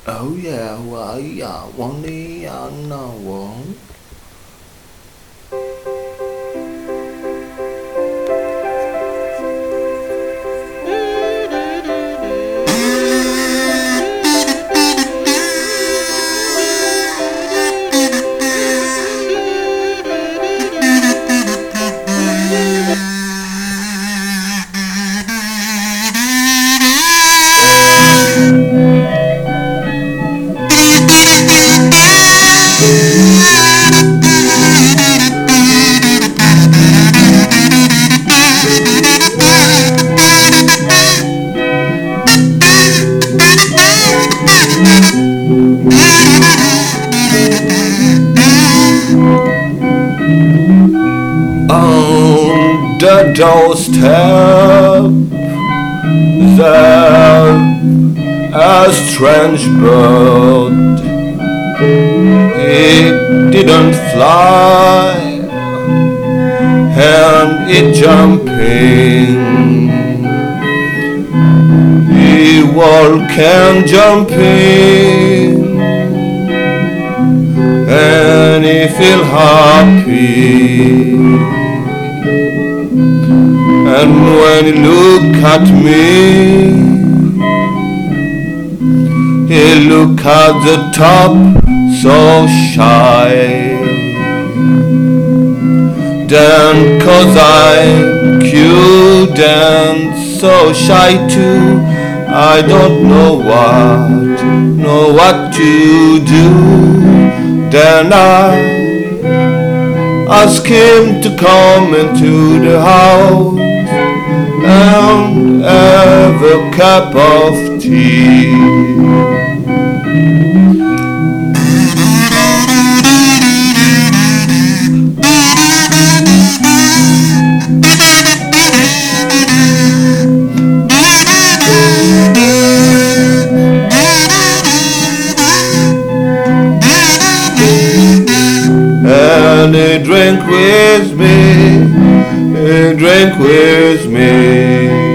Oh yeah, well yeah, only now. On the doorstep, there a strange bird. It didn't fly, and it jumping. He walk and jumping, and he feel happy. And when he look at me, he look at the top so shy. Then cause I'm cute and so shy too, I don't know what to do. Then I ask him to come into the house and have a cup of tea. And he drank with me, he drank with me.